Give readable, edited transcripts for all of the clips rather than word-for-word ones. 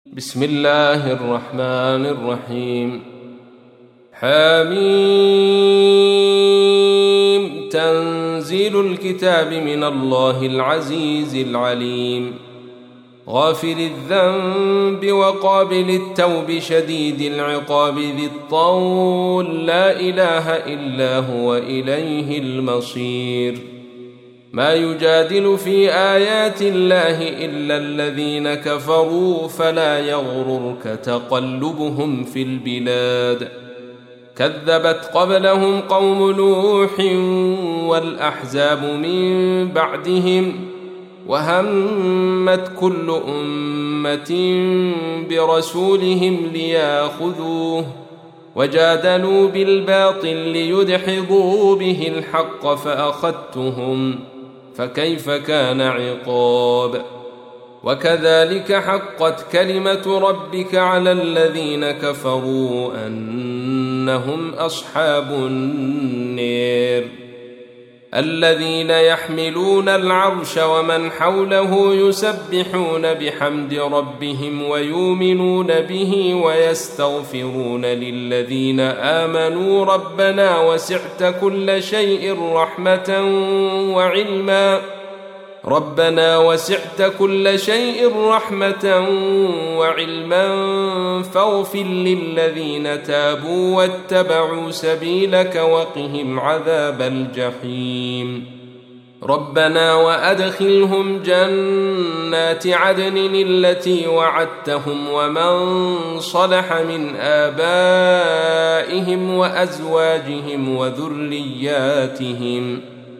بسم الله الرحمن الرحيم. حميم. تنزيل الكتاب من الله العزيز العليم، غافر الذنب وقابل التوب شديد العقاب ذي الطول، لا إله إلا هو إليه المصير. ما يجادل في آيات الله إلا الذين كفروا، فلا يغررك تقلبهم في البلاد. كذبت قبلهم قوم نوح والأحزاب من بعدهم، وهمت كل أمة برسولهم ليأخذوه، وجادلوا بالباطل ليدحضوا به الحق فأخذتهم، فكيف كان عقاب. وكذلك حقت كلمة ربك على الذين كفروا أنهم أصحاب النار. الذين يحملون العرش ومن حوله يسبحون بحمد ربهم ويؤمنون به ويستغفرون للذين آمنوا ربنا وسعت كل شيء رحمة وعلما فاغفر للذين تابوا واتبعوا سبيلك وقهم عذاب الجحيم. ربنا وأدخلهم جنات عدن التي وعدتهم ومن صلح من آبائهم وأزواجهم وذرياتهم،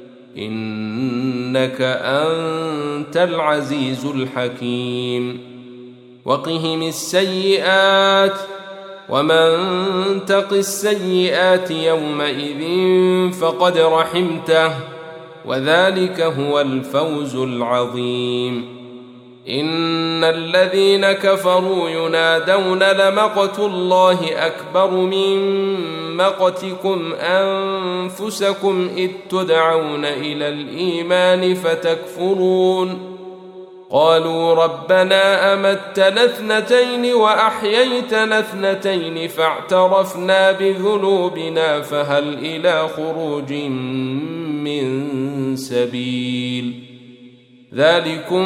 إنك أنت العزيز الحكيم. وقهم السيئات، ومن تق السيئات يومئذ فقد رحمته، وذلك هو الفوز العظيم. إن الذين كفروا ينادون لمقت الله أكبر من مقتكم أنفسكم إذ تدعون إلى الإيمان فتكفرون. قالوا ربنا أمتنا اثنتين وأحييتنا اثنتين فاعترفنا بذنوبنا فهل إلى خروج من سبيل. ذلكم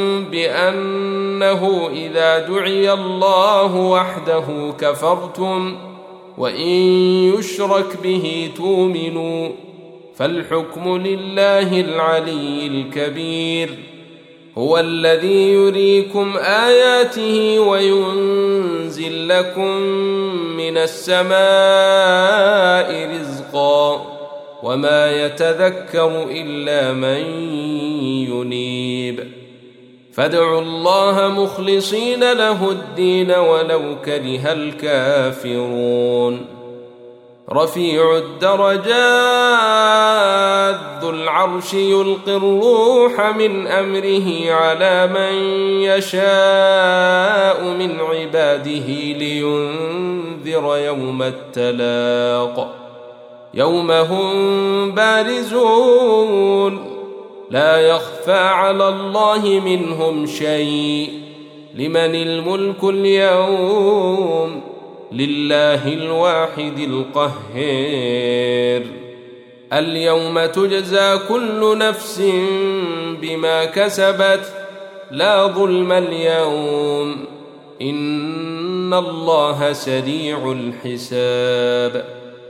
بأنه إذا دعي الله وحده كفرتم، وإن يشرك به تؤمنوا، فالحكم لله العلي الكبير. هو الذي يريكم آياته وينزل لكم من السماء رزقا، وما يتذكر إلا من ينيب. فادعوا الله مخلصين له الدين ولو كره الكافرون. رفيع الدرجات ذو العرش يلقي الروح من أمره على من يشاء من عباده لينذر يوم التلاق، يوم هم بارزون لا يخفى على الله منهم شيء. لمن الملك اليوم؟ لله الواحد القهار. اليوم تجزى كل نفس بما كسبت، لا ظلم اليوم، إن الله سريع الحساب.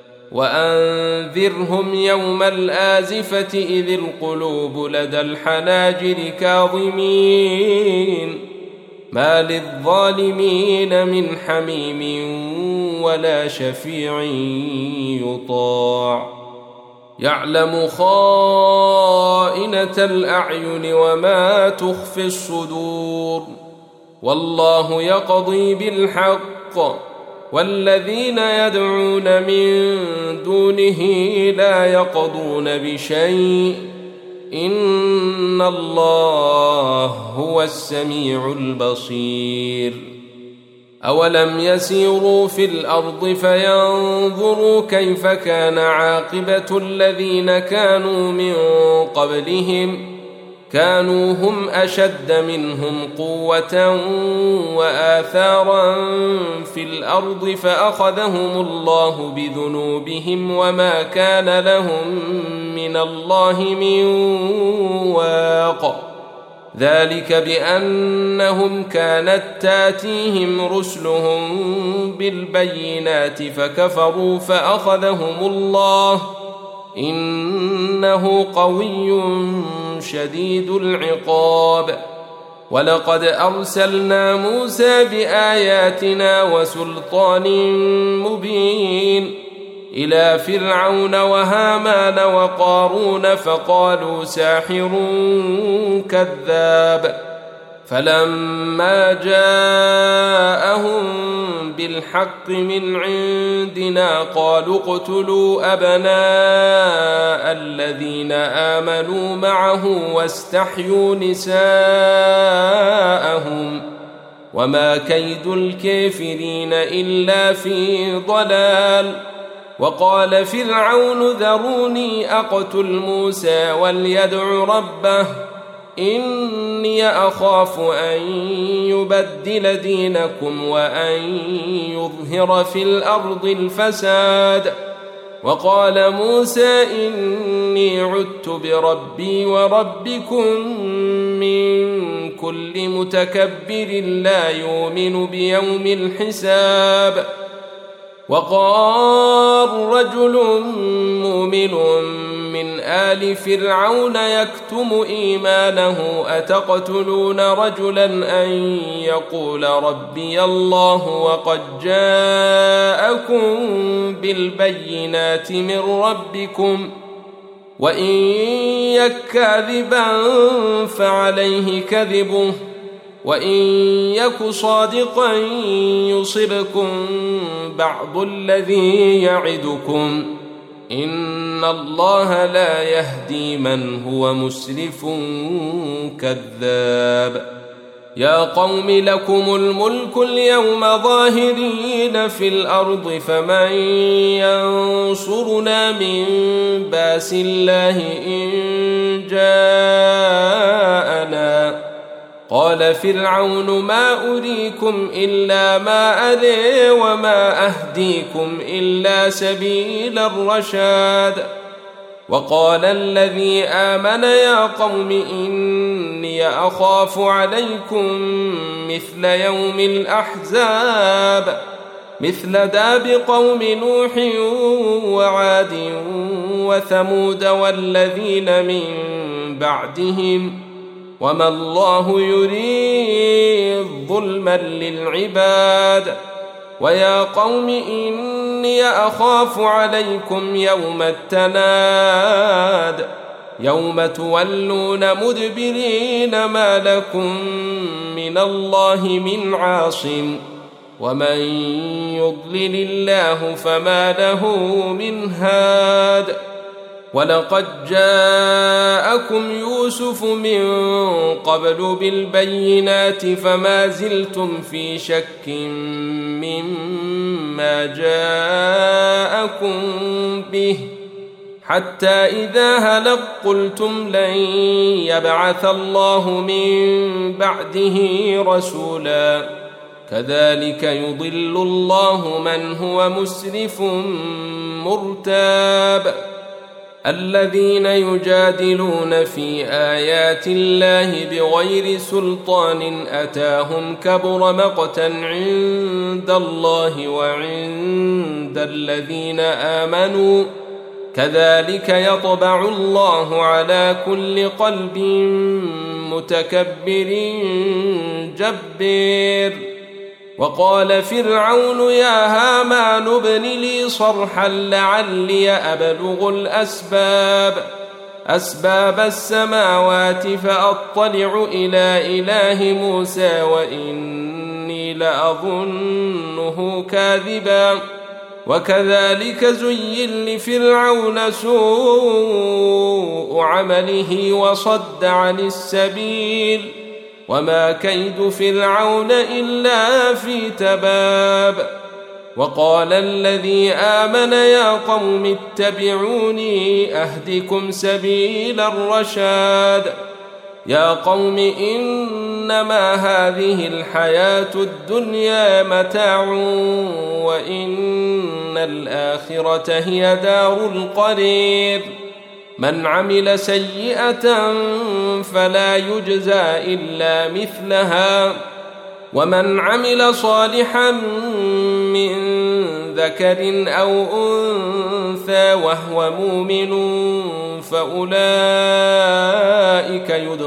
وأنذرهم يوم الآزفة إذ القلوب لدى الحناجر كاظمين، ما للظالمين من حميم ولا شفيع يطاع. يعلم خائنة الأعين وما تخفي الصدور، والله يقضي بالحق، والذين يدعون من دونه لا يقضون بشيء، إن الله هو السميع البصير. أولم يسيروا في الأرض فينظروا كيف كان عاقبة الذين كانوا من قبلهم، كانوا هم أشد منهم قوة وآثارا في الأرض فأخذهم الله بذنوبهم وما كان لهم من الله من واق. ذلك بأنهم كانت تاتيهم رسلهم بالبينات فكفروا فأخذهم الله إنه قوي شديد العقاب. ولقد أرسلنا موسى بآياتنا وسلطان مبين إلى فرعون وهامان وقارون فقالوا ساحر كذاب. فلما جاءهم بالحق من عندنا قالوا اقتلوا أبناء الذين آمنوا معه واستحيوا نساءهم وما كيد الكافرين إلا في ضلال. وقال فرعون ذروني أقتل موسى وليدع ربه إني أخاف أن يبدل دينكم وأن يظهر في الأرض الفساد. وقال موسى إني عدت بربي وربكم من كل متكبر لا يؤمن بيوم الحساب. وقال رجل مؤمن من آل فرعون يكتم إيمانه أتقتلون رجلا أن يقول ربي الله وقد جاءكم بالبينات من ربكم وإن يك كاذبا فعليه كذبه وإن يك صادقا يصبكم بعض الذي يعدكم إن الله لا يهدي من هو مسرف كذاب. يا قوم لكم الملك اليوم ظاهرين في الأرض فمن ينصرنا من باس الله إن جاءنا. قال فرعون ما أريكم إلا ما أري وما أهديكم إلا سبيل الرشاد. وقال الذي آمن يا قوم إني أخاف عليكم مثل يوم الأحزاب مثل داب قوم نوح وعاد وثمود والذين من بعدهم وما الله يريد ظلما للعباد. ويا قوم إني أخاف عليكم يوم التناد يوم تولون مدبرين ما لكم من الله من عاصم ومن يضلل الله فما له من هاد. ولقد جاءكم يوسف من قبل بالبينات فما زلتم في شك مما جاءكم به حتى إذا هلق قلتم لن يبعث الله من بعده رسولا كذلك يضل الله من هو مسرف مرتاب. الذين يجادلون في آيات الله بغير سلطان أتاهم كبر مقتا عند الله وعند الذين آمنوا كذلك يطبع الله على كل قلب متكبر جبار. وقال فرعون يا هامان ابن لي صرحا لعلي أبلغ أسباب السماوات فأطلع إلى إله موسى وإني لأظنه كاذبا. وكذلك زين لفرعون سوء عمله وصد عن السبيل وما كيد فرعون إلا في تباب. وقال الذي آمن يا قوم اتبعوني أهدكم سبيل الرشاد. يا قوم إنما هذه الحياة الدنيا متاع وإن الآخرة هي دار القرير من عمل سيئة فلا يجزى إلا مثلها ومن عمل صالحا من ذكر أو أنثى وهو مؤمن فأولئك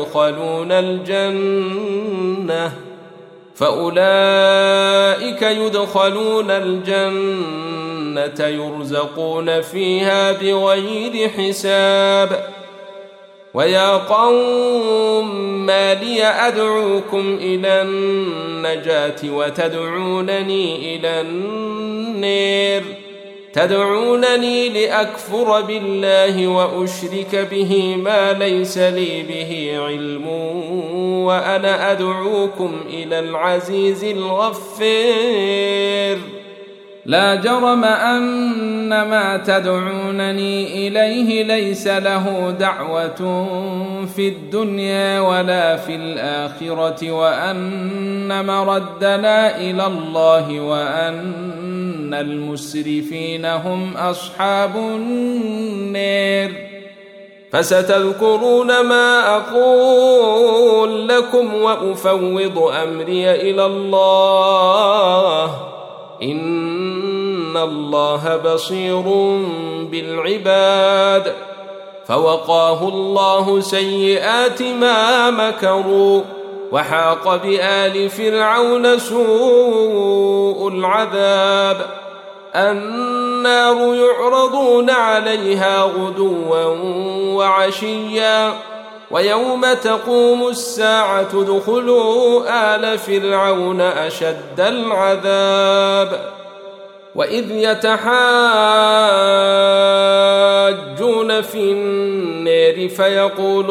يدخلون الجنة يرزقون فيها بغير حساب ويا قوم ما لي أدعوكم إلى النجاة وتدعونني إلى النار تدعونني لأكفر بالله وأشرك به ما ليس لي به علم وأنا أدعوكم إلى العزيز الغفار لا جرم أن ما تدعونني إليه ليس له دعوة في الدنيا ولا في الآخرة وأن مردنا إلى الله وأن المسرفين هم أصحاب النار فستذكرون ما أقول لكم وأفوض أمري إلى الله إن الله بصير بالعباد فوقاه الله سيئات ما مكروا وحاق بآل فرعون سوء العذاب النار يعرضون عليها غدوا وعشيا ويوم تقوم الساعة ادخلوا آل فرعون أشد العذاب وإذ يتحاجون في النار فيقول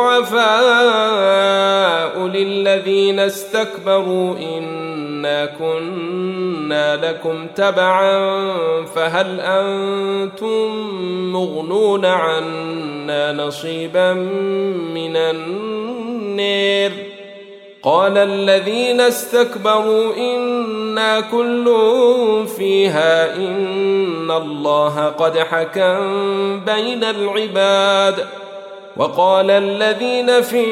الضعفاء للذين استكبروا إنا كنا لكم تبعا فهل أنتم مغنون عنا نصيبا من النار قال الذين استكبروا إنا كل فيها إن الله قد حكم بين العباد وقال الذين في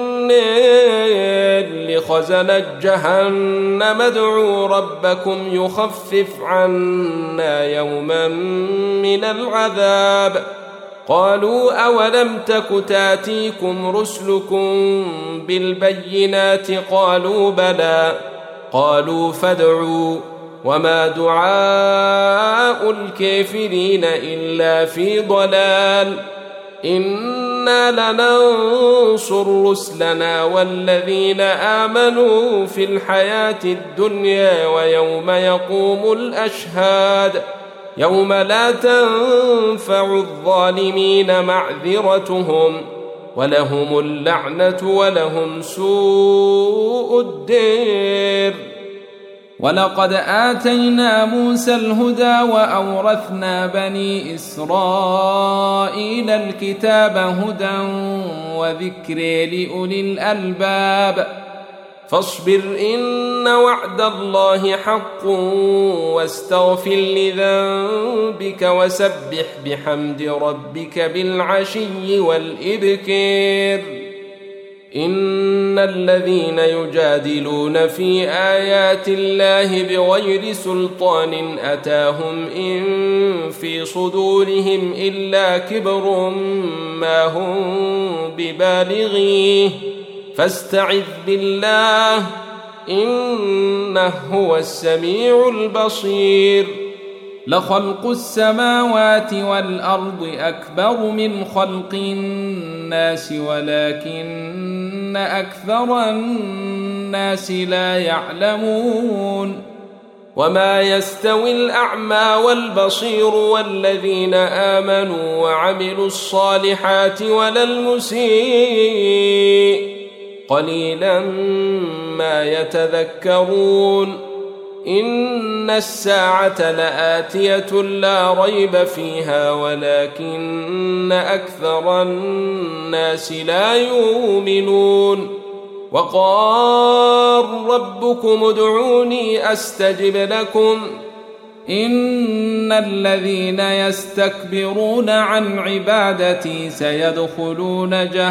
النار لخزنة جهنم ادعوا ربكم يخفف عنا يوما من العذاب قالوا أولم تك تاتيكم رسلكم بالبينات قالوا بلى قالوا فادعوا وما دعاء الكافرين إلا في ضلال إنا لننصر رسلنا والذين آمنوا في الحياة الدنيا ويوم يقوم الأشهاد يوم لا تنفع الظالمين معذرتهم ولهم اللعنة ولهم سوء الدير ولقد آتينا موسى الهدى وأورثنا بني إسرائيل الكتاب هدى وذكر لأولي الألباب فاصبر إن وعد الله حق واستغفر لذنبك وسبح بحمد ربك بالعشي والإبكار إن الذين يجادلون في آيات الله بغير سلطان أتاهم إن في صدورهم إلا كبر ما هم ببالغيه فاستعذ بالله إنه هو السميع البصير لخلق السماوات والأرض أكبر من خلق الناس ولكن أكثر الناس لا يعلمون وما يستوي الأعمى والبصير والذين آمنوا وعملوا الصالحات ولا المسيء قليلا ما يتذكرون إن الساعة لآتية لا ريب فيها ولكن أكثر الناس لا يؤمنون وقال ربكم ادعوني أستجب لكم إن الذين يستكبرون عن عبادتي سيدخلون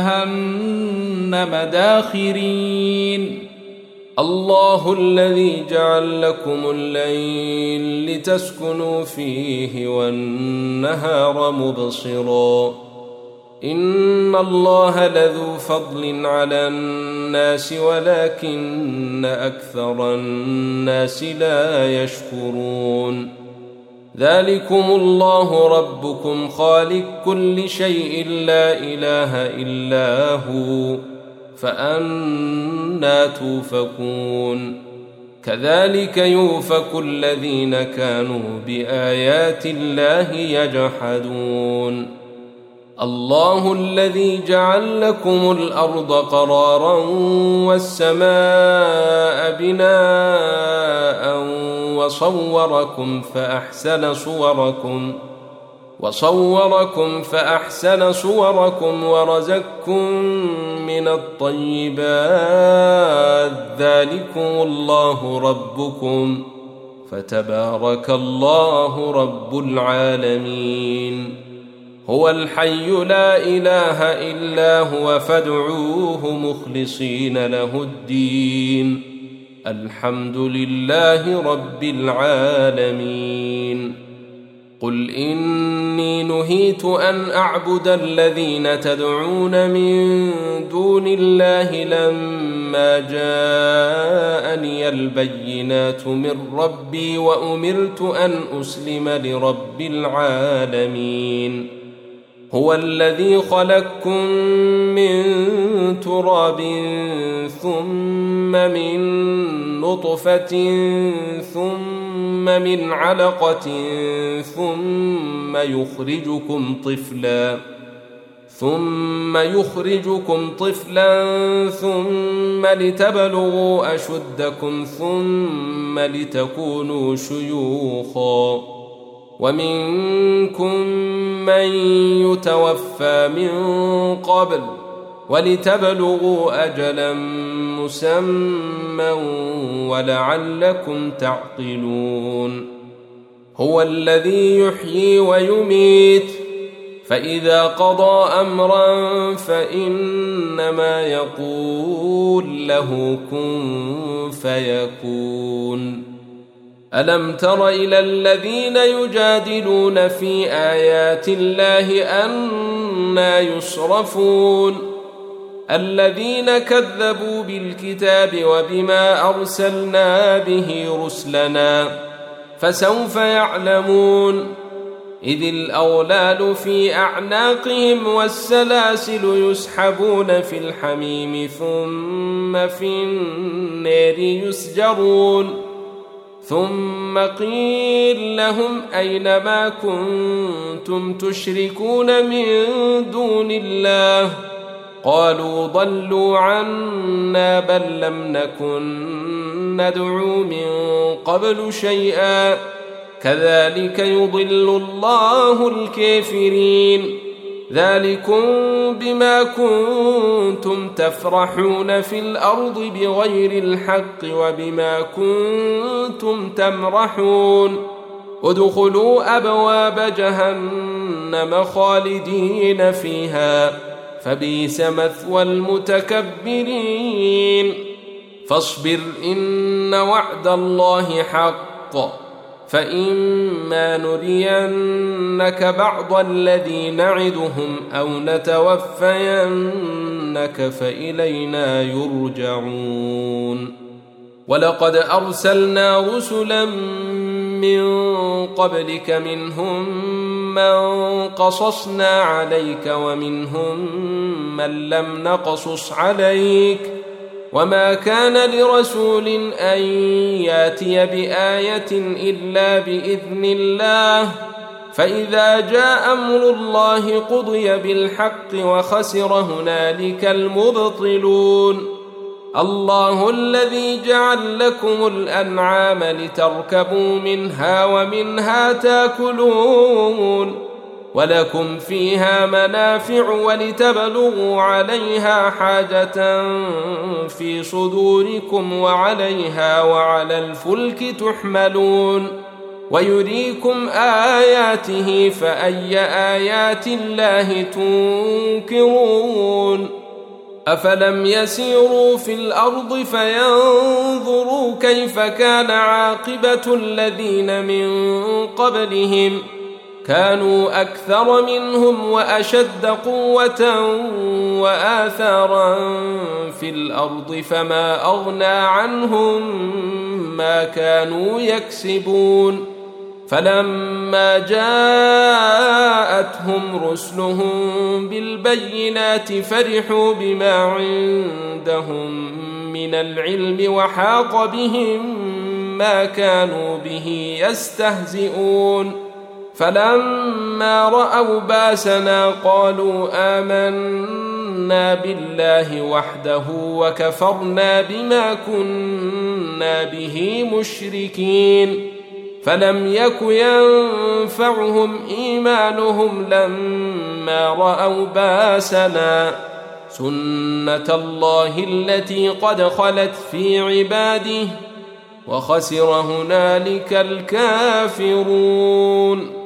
جهنم داخرين الله الذي جعل لكم الليل لتسكنوا فيه والنهار مبصرا إن الله لذو فضل على الناس ولكن أكثر الناس لا يشكرون ذلكم الله ربكم خالق كل شيء لا إله إلا هو فأنى توفكون كذلك يؤفك الذين كانوا بآيات الله يجحدون الله الذي جعل لكم الأرض قرارا والسماء بناء وصوركم فأحسن صوركم ورزقكم من الطيبات ذلكم الله ربكم فتبارك الله رب العالمين هو الحي لا إله إلا هو فادعوه مخلصين له الدين الحمد لله رب العالمين قل إني نهيت أن أعبد الذين تدعون من دون الله لما جاءني البينات من ربي وأمرت أن أسلم لرب العالمين هو الذي خلقكم من تراب ثم من نطفة ثم من علقة ثم يخرجكم طفلا ثم لتبلغوا أشدكم ثم لتكونوا شيوخا ومنكم من يتوفى من قبل ولتبلغوا أجلا مسمى ولعلكم تعقلون هو الذي يحيي ويميت فإذا قضى أمرا فإنما يقول له كن فيكون ألم تر إلى الذين يجادلون في آيات الله أنى يصرفون الذين كذبوا بالكتاب وبما أرسلنا به رسلنا فسوف يعلمون إذ الأغلال في أعناقهم والسلاسل يسحبون في الحميم ثم في النار يسجرون ثم قيل لهم أين ما كنتم تشركون من دون الله قالوا ضلوا عنا بل لم نكن ندعو من قبل شيئا كذلك يضل الله الكافرين ذلكم بما كنتم تفرحون في الأرض بغير الحق وبما كنتم تمرحون ادخلوا أبواب جهنم خالدين فيها فبئس مثوى المتكبرين فاصبر إن وعد الله حق فإما نرينك بعض الذي نعدهم أو نتوفينك فإلينا يرجعون ولقد أرسلنا رسلا من قبلك منهم من قصصنا عليك ومنهم من لم نقصص عليك وما كان لرسول أن ياتي بآية إلا بإذن الله فإذا جاء أمر الله قضي بالحق وخسر هنالك المبطلون الله الذي جعل لكم الأنعام لتركبوا منها ومنها تاكلون ولكم فيها منافع ولتبلغوا عليها حاجة في صدوركم وعليها وعلى الفلك تحملون ويريكم آياته فأي آيات الله تنكرون أفلم يسيروا في الأرض فينظروا كيف كان عاقبة الذين من قبلهم كانوا أكثر منهم وأشد قوة وآثارا في الأرض فما أغنى عنهم ما كانوا يكسبون فلما جاءتهم رسلهم بالبينات فرحوا بما عندهم من العلم وحاق بهم ما كانوا به يستهزئون فلما رأوا باسنا قالوا آمنا بالله وحده وكفرنا بما كنا به مشركين فلم يك ينفعهم إيمانهم لما رأوا باسنا سنة الله التي قد خلت في عباده وخسر هنالك الكافرون